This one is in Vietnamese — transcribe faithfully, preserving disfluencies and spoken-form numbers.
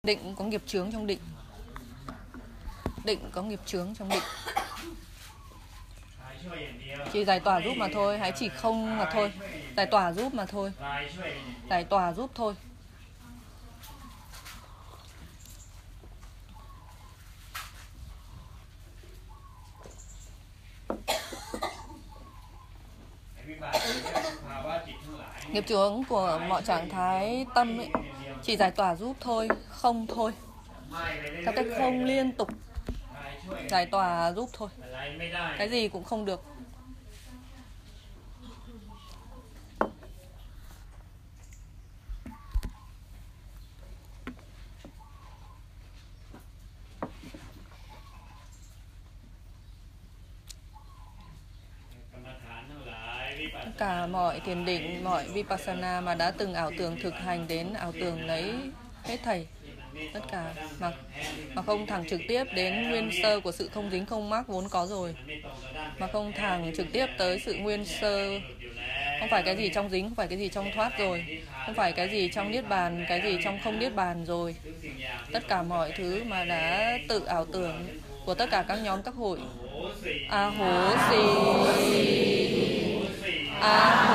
Định có nghiệp chướng trong định. Định có nghiệp chướng trong định. Chỉ giải tỏa giúp mà thôi, hãy chỉ không mà thôi. Giải tỏa giúp mà thôi. Giải tỏa giúp thôi. Nghiệp chướng của mọi trạng thái tâm ấy, chỉ giải tỏa giúp thôi, không thôi. Theo cách không liên tục giải tỏa giúp thôi. Cái gì cũng không được. Tất cả mọi thiền định, mọi vipassana mà đã từng ảo tưởng thực hành đến ảo tưởng lấy hết thảy. Tất cả mà, mà không thẳng trực tiếp đến nguyên sơ của sự không dính không mắc vốn có rồi. Mà không thẳng trực tiếp tới sự nguyên sơ. Không phải cái gì trong dính, không phải cái gì trong thoát rồi. Không phải cái gì trong niết bàn, cái gì trong không niết bàn rồi. Tất cả mọi thứ mà đã tự ảo tưởng của tất cả các nhóm các hội. A hố xì. A